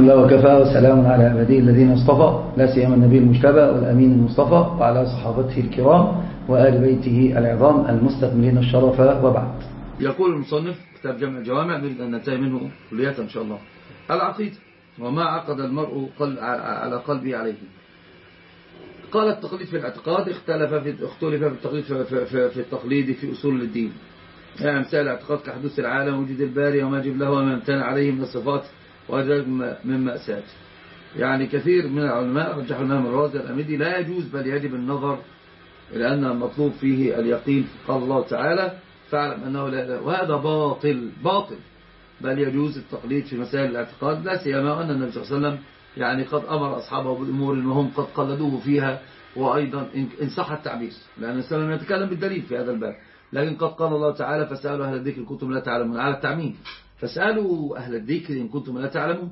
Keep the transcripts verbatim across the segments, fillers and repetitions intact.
الله وكفى وسلام على عباده الذين اصطفى لا سيما النبي المجتبى والأمين المصطفى وعلى صحابته الكرام وآل بيته العظام المستكملين الشرف وبعد. يقول المصنف كتاب جمع الجوامع نريد أن ننتهي منه كلية إن شاء الله. العقيدة وما عقد المرء على قلبه عليه. قال التقليد في الاعتقاد اختلف في اختلف في التقليد في, في, في, في التقليد في أصول الدين. يعني مثال الاعتقاد كحدوث العالم وجود الباري وما يجب له وما يمتنع عليه من الصفات وذلك من مأساة. يعني كثير من العلماء رجحوا الإمام الرازي الأمدي لا يجوز بل يجب النظر لأن المطلوب فيه اليقين. قال الله تعالى فاعلم أنه لا إله، وهذا باطل باطل بل يجوز التقليد في مسائل الاعتقاد، لا سيما أن النبي صلى الله عليه وسلم يعني قد أمر أصحابه بالأمور وهم قد قلدوه فيها، وأيضا إن صح التعبير لأن السلام يتكلم بالدليل في هذا الباب، لكن قد قال الله تعالى فسألوا أهل الذكر إن كنتم لا تعلمون على التعميم، فسألوا أهل الذكر إن كنتم لا تعلمون.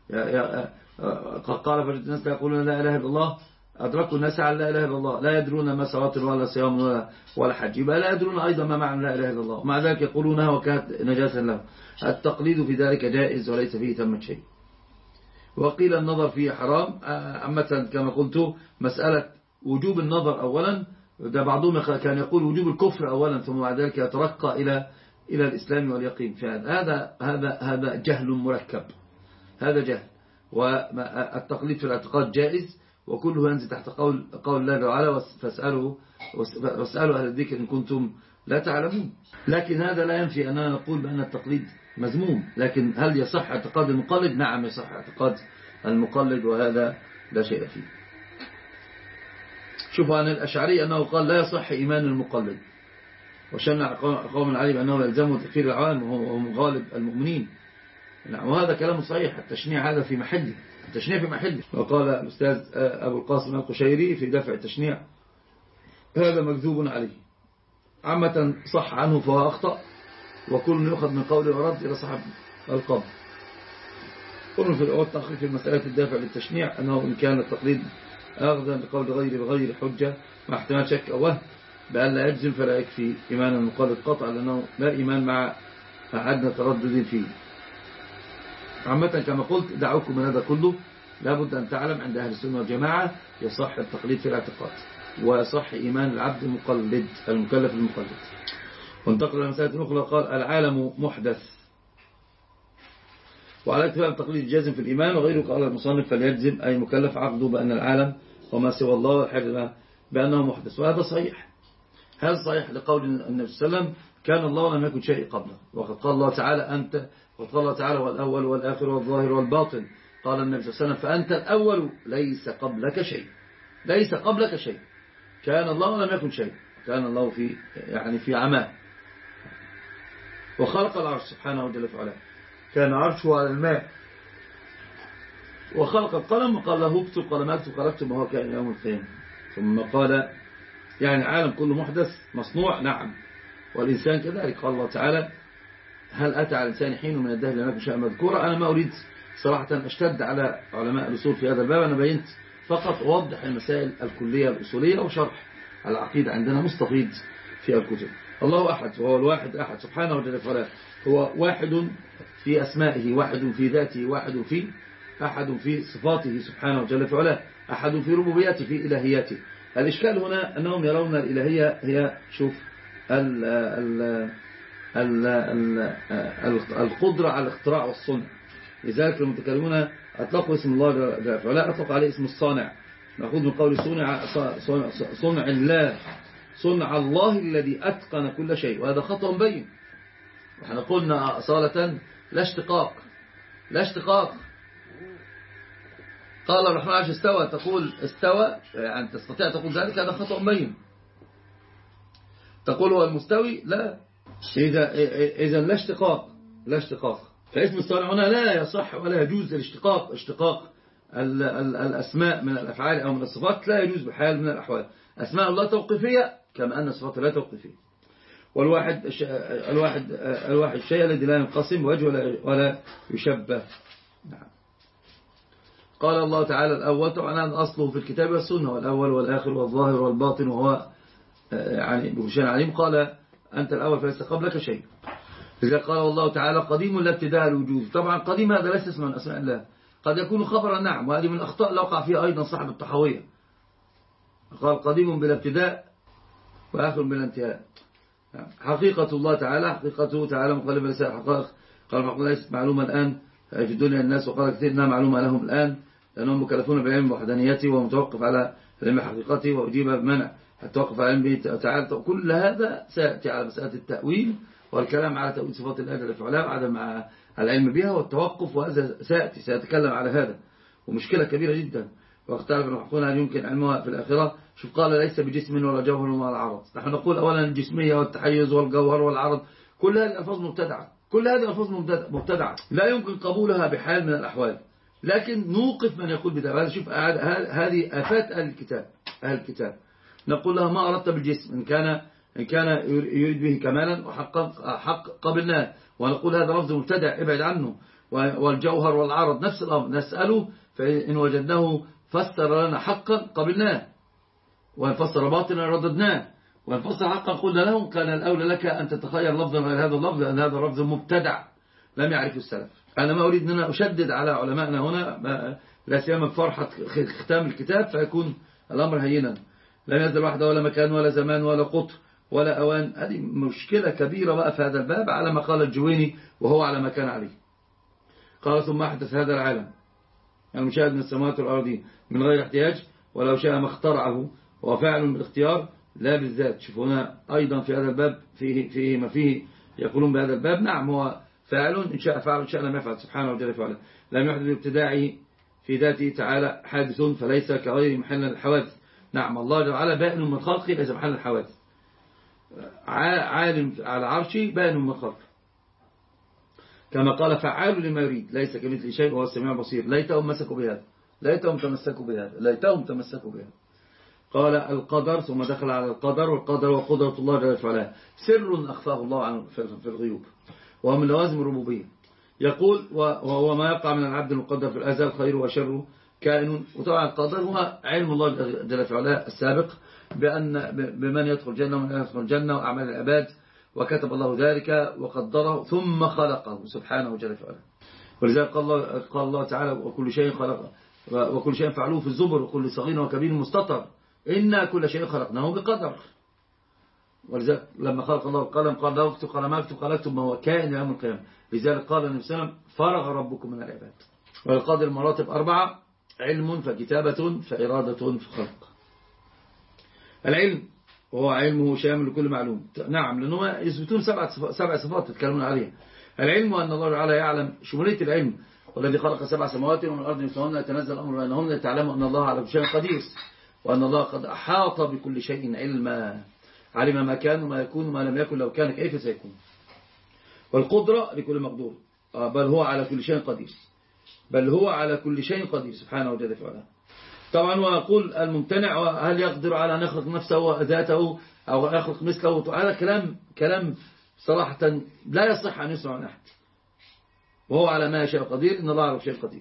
قال فجد الناس لا يقولون لا إله إلا الله أدركوا الناس على لا إله إلا الله لا يدرون ما صلاة ولا صيام ولا, ولا حج، يبقى لا يدرون أيضا ما معنى لا إله إلا الله، ومع ذلك يقولونها وكانت نجاسا لهم. التقليد في ذلك جائز وليس فيه تمت شيء. وقيل النظر فيه حرام. أما كما قلت مسألة وجوب النظر أولا، ده بعضهم كان يقول وجوب الكفر أولا ثم بعد ذلك يترقى إلى إلى الإسلام واليقين، فهذا هذا هذا جهل مركب، هذا جهل. والتقليد في الاعتقاد جائز وكله ينزل تحت قول قول الله تعالى فاسألوا واسألوا أهل الذكر إن كنتم لا تعلمون. لكن هذا لا ينفي أننا نقول بأن التقليد مذموم، لكن هل يصح اعتقاد المقلد؟ نعم يصح اعتقاد المقلد وهذا لا شيء فيه. شوفوا عن الأشعري أنه قال لا يصح إيمان المقلد، وشنع قوم عليه بأنه يلزمه تكفير العوام وهم غالب المؤمنين. وهذا كلام صحيح، التشنيع هذا في محله، التشنيع في محله. وقال الأستاذ أبو القاسم القشيري في دفع التشنيع هذا مكذوب عليه، عامة صح عنه فهو أخطأ وكل يأخذ من قوله ورد إلى صاحب القبر. قلنا في الأول تأخذ في مسألة الدافع للتشنيع أنه إن كان التقليد أخذا بقول غير بغير حجة مع احتمال شك أو وهم بأن لا يجزم فلا يكفي إيمان المقلد قطع، لأنه لا إيمان مع أعدنا تردد فيه. عامة كما قلت دعوكم من هذا كله لابد أن تعلم عند أهل السنة والجماعة يصح التقليد في الاعتقاد ويصح إيمان العبد المقلد المكلف المقلد. وانتقل إلى مسألة أخرى قال العالم محدث، وعلى اتفاق التقليد الجازم في الإيمان وغيره قال المصنف فليجزم أي مكلف عقده بأن العالم وما سوى الله والحاجة بأنه محدث، وهذا صحيح. هذا صحيح لقول النبي صلى الله عليه وسلم كان الله لم يكن شيء قبله، وقد قال الله تعالى أنت وقد قال الله تعالى والأول والآخر والظاهر والباطن. قال النبي صلى الله عليه وسلم فأنت الأول ليس قبلك شيء، ليس قبلك شيء. كان الله لم يكن شيء، كان الله في يعني في عماه. وخلق العرش سبحانه وجل وعلا، كان عرشه على الماء. وخلق القلم وقال له اكتب، قال ما اكتب، قال اكتب وهو كائن يوم القيامة. ثم قال يعني العالم كله محدث مصنوع، نعم، والإنسان كذلك. قال الله تعالى هل أتى على الإنسان حين من الدهر لم يكن شيئا مذكورا. أنا ما أريد صراحة أشتد على علماء الأصول في هذا الباب، أنا بينت فقط أوضح المسائل الكلية الأصولية وشرح العقيدة عندنا مستفيض في الكتب. الله أحد وهو الواحد أحد سبحانه وتعالى، فلا هو واحد في أسمائه، واحد في ذاته، واحد في أحد في صفاته سبحانه وتعالى فعلا، أحد في ربوبيته في إلهياته. الإشكال هنا أنهم يرون الإلهية هي شوف ال ال ال ال القدرة على الاختراع والصنع. لذلك المتكلمون أطلقوا اسم الله جل وعلا أطلق عليه اسم الصانع، نأخذ من قول صنع صنع الله، صنع الله الذي أتقن كل شيء، وهذا خطأ بين. وحنا قلنا أصالة لا اشتقاق، لا اشتقاق. قال الرحمن عرش استوى، تقول استوى يعني تستطيع تقول ذلك، هذا خطأ بين. تقول هو المستوي، لا، إذا إذا لا اشتقاق، لا اشتقاق. فاسم الصانع هنا لا يصح ولا يجوز الاشتقاق، اشتقاق ال ال الأسماء من الأفعال أو من الصفات لا يجوز بحال من الأحوال. أسماء الله توقيفية كما أن صفاته لا توقيفية. والواحد الواحد الواحد الشيء الذي لا ينقسم وجه ولا ولا يشبه. نعم. قال الله تعالى الأول طبعا أصله في الكتاب والسنة، والأول والآخر والظاهر والباطن وهو يعني بكل عليم. قال أنت الأول فليس قبلك شيء. إذا قال الله تعالى قديم لا ابتداء الوجود، طبعا قديم هذا ليس اسم من أسماء الله، قد يكون خبرا نعم، وهذه من الأخطاء اللي وقع فيها أيضا صاحب الطحاوية، قال قديم بلا ابتداء وآخر بلا انتهاء. حقيقة الله تعالى حقيقته تعالى مخالفة لسائر الحقائق. قال محمد ليست معلومة الآن في الدنيا الناس، وقال كثير إنها معلومة لهم الآن لأنهم مكلفون بعلم وحدانيته ومتوقف على علم حقيقته، وأجيب بمنع التوقف على علم تعالى. كل هذا سيأتي على مسألة التأويل والكلام على تأويل صفات الله جل وعلا وعدم العلم بها والتوقف، وهذا سيأتي سيتكلم على هذا، ومشكلة كبيرة جدا. واختلف المحققون هل يمكن علمها في الآخرة. شوف قال ليس بجسم ولا جوهر ولا عرض. نحن نقول أولا الجسمية والتحيز والجوهر والعرض كل هذه الألفاظ مبتدعة، كل هذه الألفاظ مبتدعة لا يمكن قبولها بحال من الأحوال، لكن نوقف من يقول بذلك. شوف هذه آفات أهل الكتاب أهل الكتاب نقول لها ما أردت بالجسم إن كان إن كان يريد به كمالا وحقا حق قبلناه، ونقول هذا لفظ مبتدع ابعد عنه. والجوهر والعرض نفس الأمر، نسأله فإن وجدناه فسر لنا حقا قبلناه، وإن فسر باطلا رددناه، وإن فسر حقا قلنا له كان الأولى لك أن تتخير لفظا غير هذا اللفظ، لأن هذا اللفظ مبتدع لم يعرفه السلف. أنا ما أريد أن أنا أشدد على علمائنا هنا، لا سيما بفرحة ختام الكتاب فيكون الأمر هينا. لم يزل وحده ولا مكان ولا زمان ولا قطر ولا أوان. هذه مشكلة كبيرة بقى في هذا الباب، على ما قال الجويني وهو على ما كان عليه. قال ثم أحدث هذا العالم المشاهد من السماوات والأرضين من غير احتياج، ولو شاء ما اخترعه، هو فاعل بالاختيار لا بالذات. شوفوا هنا أيضا في هذا الباب فيه, فيه ما فيه يقولون بهذا الباب نعم هو فاعل إن شاء فعل إن شاء لم يفعل سبحانه وجل وعلا. لم يحدث بابتداعه في ذاته تعالى حادث فليس كغير محل الحوادث. نعم الله جل وعلا بائن من خلقه ليس محل الحوادث، عالم على عرشه بائن من خلقه، كما قال فعال لما يريد ليس كمثل شيء وهو السميع البصير. ليتهم مسكوا بهذا ليتهم تمسكوا بهذا ليتهم تمسكوا بهذا. قال القدر ثم دخل على القدر، والقدر وقدرة الله جل وعلا سر أخفاه الله عنه في الغيوب، وهو من لوازم الربوبية. يقول وهو ما يقع من العبد المقدر في الأزل خير وشر كائن. وطبعا القدر هو علم الله جل وعلا السابق بأن بمن يدخل الجنة ومن يدخل الجنة وأعمال العباد، وكتب الله ذلك وقدره ثم خلقه سبحانه جل وعلا. ولذلك قال الله, قال الله تعالى وكل شيء خلق وكل شيء فعلوه في الزبر وكل صغير وكبير مستطر إنا كل شيء خلقناه بقدر. ولذلك لما خلق الله القلم قال له اكتب، قال ما اكتب، قال اكتب ما هو كائن يوم القيامة. لذلك قال النبي صلى الله عليه وسلم فرغ ربكم من العباد. والقدر مراتب أربعة: علم فكتابة فإرادة فخلق. العلم وهو علمه شامل لكل معلوم. نعم لأنه يثبتون سبع سبع صفات تتكلمون عليها. العلم أن الله تعالى يعلم شمولية العلم، والذي خلق سبع سماوات ومن الأرض مثلهن يتنزل الأمر بينهن لتعلموا أن الله على كل شيء قدير، وأن الله قد أحاط بكل شيء علما، علم ما كان وما يكون وما لم يكن لو كان كيف سيكون. والقدرة لكل مقدور، بل هو على كل شيء قدير بل هو على كل شيء قدير سبحانه وجل وعلا. طبعا ويقول الممتنع هل يقدر على أن يخلق نفسه وذاته أو يخلق مثله؟ هذا كلام كلام صراحة لا يصح أن يسمع عن أحد. وهو على ما يشاء قدير، إن الله على كل شيء قدير.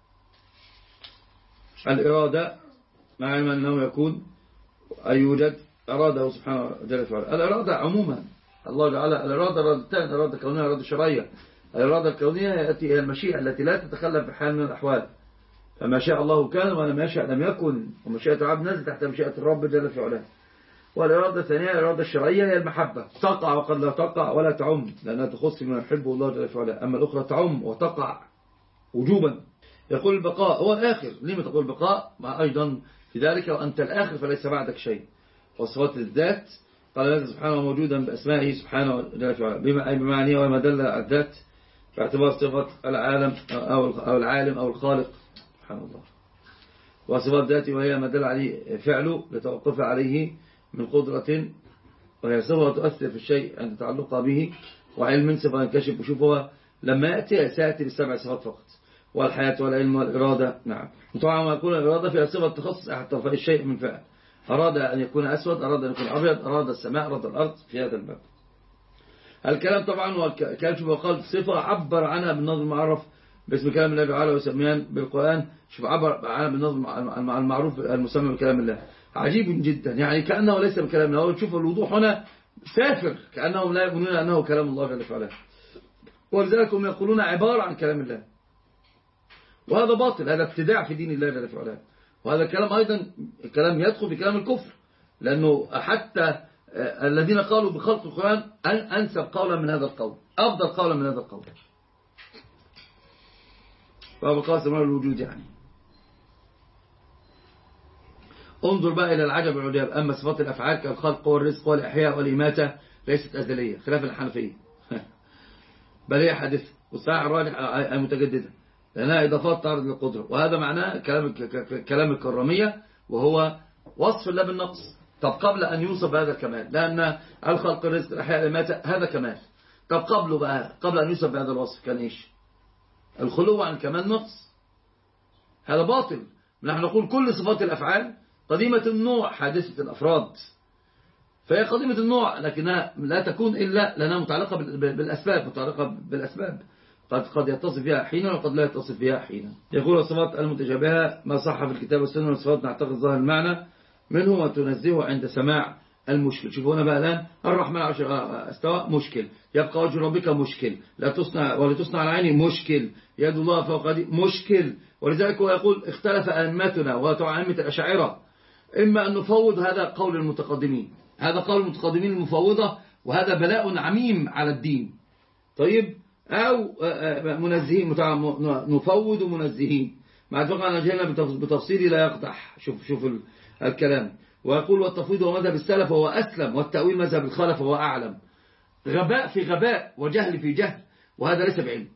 الإرادة مع علم أنه يكون أي يوجد أراده سبحانه وجل وعلا. الإرادة عموما الله تعالى الإرادة إرادتان: إرادة كونية وإرادة شرعية. الإرادة الكونية هي المشيئة التي لا تتخلف في حال من الأحوال، فما شاء الله كان وما يشاء لم يكن، ومشيئة العبد نزل تحت مشيئة الرب جل في علاه. والإرادة الثانية الإرادة الشرعية هي المحبة، تقع وقد لا تقع ولا تعم، لأنها تخص من يحبه الله جل في علاه. أما الأخرى تعم وتقع وجوبا. يقول البقاء هو الآخر. لما تقول البقاء؟ مع أيضا في ذلك وأنت الآخر فليس بعدك شيء. وصفات الذات قال الله سبحانه موجودا بأسمائه سبحانه جل في علاه، بما أي بمعنيه وما دل على الذات باعتبار صفة العالم أو العالم أو الخالق سبحان الله. وصفات ذاته وهي ما دل عليه فعله لتوقف عليه من قدرة، وهي صفة تؤثر في الشيء عند تعلقها به. وعلم صفة ينكشف وشوفها لما يأتي سيأتي بالسبع صفات فقط: والحياة والعلم والإرادة. نعم. وطبعا ما يكون الإرادة فيها صفة تخصص أحد طرفي الشيء من فعل. أراد أن يكون أسود، أراد أن يكون أبيض، أراد السماء، أراد الأرض في هذا الباب. الكلام طبعا والكلام شوف وقال صفة عبر عنها بالنظم المعرف باسم كلام الله تعالى وسميان بالقرآن. شوف عبر عنها بالنظم المعروف المسمى بكلام الله. عجيب جدا، يعني كأنه ليس بكلام الله. تشوف الوضوح هنا سافر، كأنهم لا يؤمنون أنه كلام الله جل وعلا، ولذلك هم يقولون عبارة عن كلام الله. وهذا باطل، هذا ابتداع في دين الله جل وعلا. وهذا الكلام أيضا كلام يدخل في كلام الكفر، لأنه حتى الذين قالوا بخلق القرآن أن أنسب قولا من هذا القول، أفضل قولا من هذا القول، فهو قاسم على الوجود. يعني انظر بقى إلى العجب والعجاب. أما صفات الأفعال كالخلق والرزق والإحياء والإماتة ليست أزلية خلاف الحنفية بل هي حادثة، والصحيح الراجح متجددة لأنها إضافات تعرض للقدرة. وهذا معناه كلام كلام الكرامية، وهو وصف الله بالنقص. طب قبل أن يوصف هذا الكمال، لأن الخلق الرزق الأحياء الإماتة هذا كمال. طب قبله بقى، قبل أن يوصف بهذا الوصف كان إيش؟ الخلو عن الكمال نقص، هذا باطل. نحن نقول كل صفات الأفعال قديمة النوع حادثة الأفراد، فهي قديمة النوع لكنها لا تكون إلا لأنها متعلقة بالأسباب، متعلقة بالأسباب قد قد يتصف بها حينا وقد لا يتصف بها حينا. يقول الصفات المتشابهة ما صح في الكتاب والسنة، والصفات نعتقد ظاهر المعنى منه وتنزهه عند سماع المشكل. شوفوا هنا بقى الآن الرحمن على استوى مشكل، يبقى وجه ربك مشكل، لا تصنع ولا تصنع على عيني مشكل، يد الله فوق يدي مشكل. ولذلك هو يقول اختلف أئمتنا وأئمة الأشاعرة، إما أن نفوض، هذا قول المتقدمين، هذا قول المتقدمين المفوضة، وهذا بلاء عميم على الدين. طيب، أو منزهين، نفوض منزهين مع اتفاق أن جهلنا بتفصيل لا يقدح. شوف شوف الكلام. ويقول والتفويض هو مذهب السلف وهو أسلم، والتأويل مذهب الخلف وهو أعلم. غباء في غباء وجهل في جهل، وهذا ليس بعلم،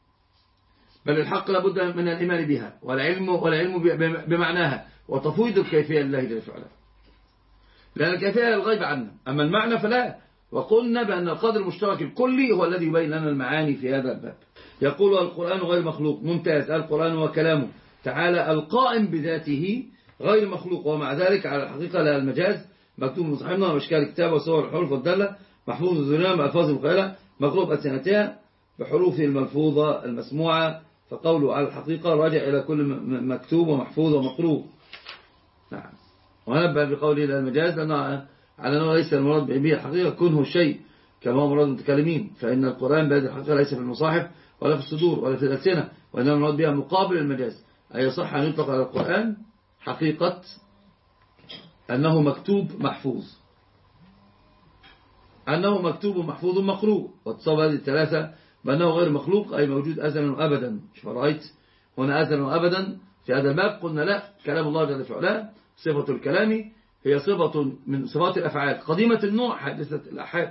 بل الحق لابد من الإيمان بها، والعلم والعلم بمعناها، وتفويض الكيفية لله جل وعلا، لأن الكيفية الغيب عنا، أما المعنى فلا. وقلنا بأن القدر المشترك الكلي هو الذي يبين لنا المعاني في هذا الباب. يقول القرآن غير مخلوق، ممتاز. القرآن وكلامه تعالى القائم بذاته غير مخلوق، ومع ذلك على الحقيقة لا المجاز مكتوب مصحفنا وأشكال الكتاب وصور الحروف والدالة محفوظ الذنوب بألفاظ مخيلة مغلوب ألسنتها بحروف الملفوظة المسموعة، فقوله على الحقيقة راجع إلى كل مكتوب ومحفوظ ومقروء. نعم. ونبه بقوله لا المجاز لأنه على أنه ليس المراد به الحقيقة كونه الشيء كما هو مراد المتكلمين، فإن القرآن بهذه الحقيقة ليس في المصاحف ولا في الصدور ولا في الألسنة، وإنما المراد بها مقابل المجاز، أي صح أن يطلق على القرآن حقيقة أنه مكتوب محفوظ، أنه مكتوب محفوظ مقروء. واتصاب هذه الثلاثة بأنه غير مخلوق أي موجود أزلا وأبدا. شوف رأيت هنا أزلا وأبدا في هذا الباب، قلنا لا، كلام الله جل وعلا صفة الكلام هي صفة من صفات الأفعال قديمة النوع حادثة الأحاد،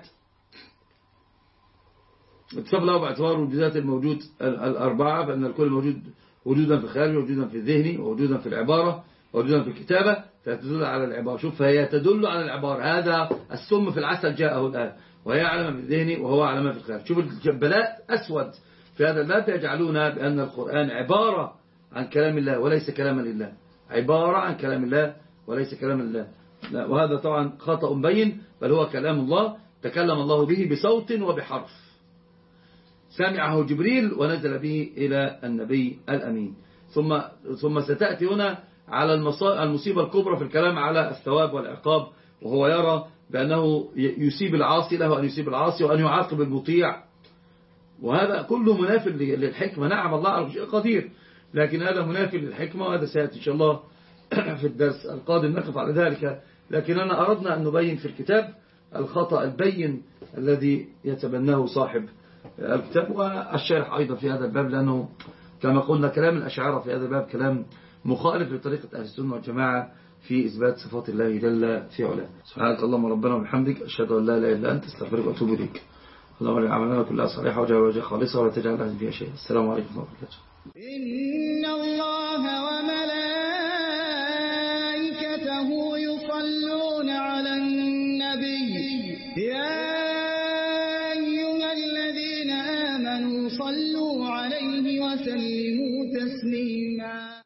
اتصاب له باعتبار وجودات الموجود الأربعة، فإن الكل موجود وجودا في الخارج ووجودا في الذهن ووجودا في العبارة ووجودا في الكتابة، فتدل على العبارة. شوف، فهي تدل على العبارة، هذا السم في العسل جاءه الآن، وهي علامة في الذهن وهو علامة في الخارج. شوف البلاء أسود في هذا الباب، يجعلون بأن القرآن عبارة عن كلام الله وليس كلاما لله، عبارة عن كلام الله وليس كلاما لله. وهذا طبعا خطأ بين، بل هو كلام الله تكلم الله به بصوت وبحرف، سمعه جبريل ونزل به إلى النبي الأمين. ثم ثم ستأتي هنا على المصيبة الكبرى في الكلام على الثواب والعقاب، وهو يرى بأنه يسيب العاصي، له أن يسيب العاصي وأن يعاقب المطيع، وهذا كله منافي للحكمة. نعم الله على شيء قدير، لكن هذا منافي للحكمة، وهذا سيأتي إن شاء الله في الدرس القادم نقف على ذلك. لكننا أردنا أن نبين في الكتاب الخطأ البين الذي يتبناه صاحب الكتاب والشارح أيضا في هذا الباب، لأنه كما قلنا كلام الأشاعرة في هذا الباب كلام مخالف لطريقة أهل السنة والجماعة في إثبات صفات الله جل في علاه. سبحانك اللهم ربنا وبحمدك، أشهد أن لا إله إلا أنت، استغفرك وأتوب إليك. اللهم اجعل أعمالنا كلها صالحة وجعل وجهك خالصة ولا تجعل لنا فيها شيئا. السلام عليكم ورحمة الله وبركاته.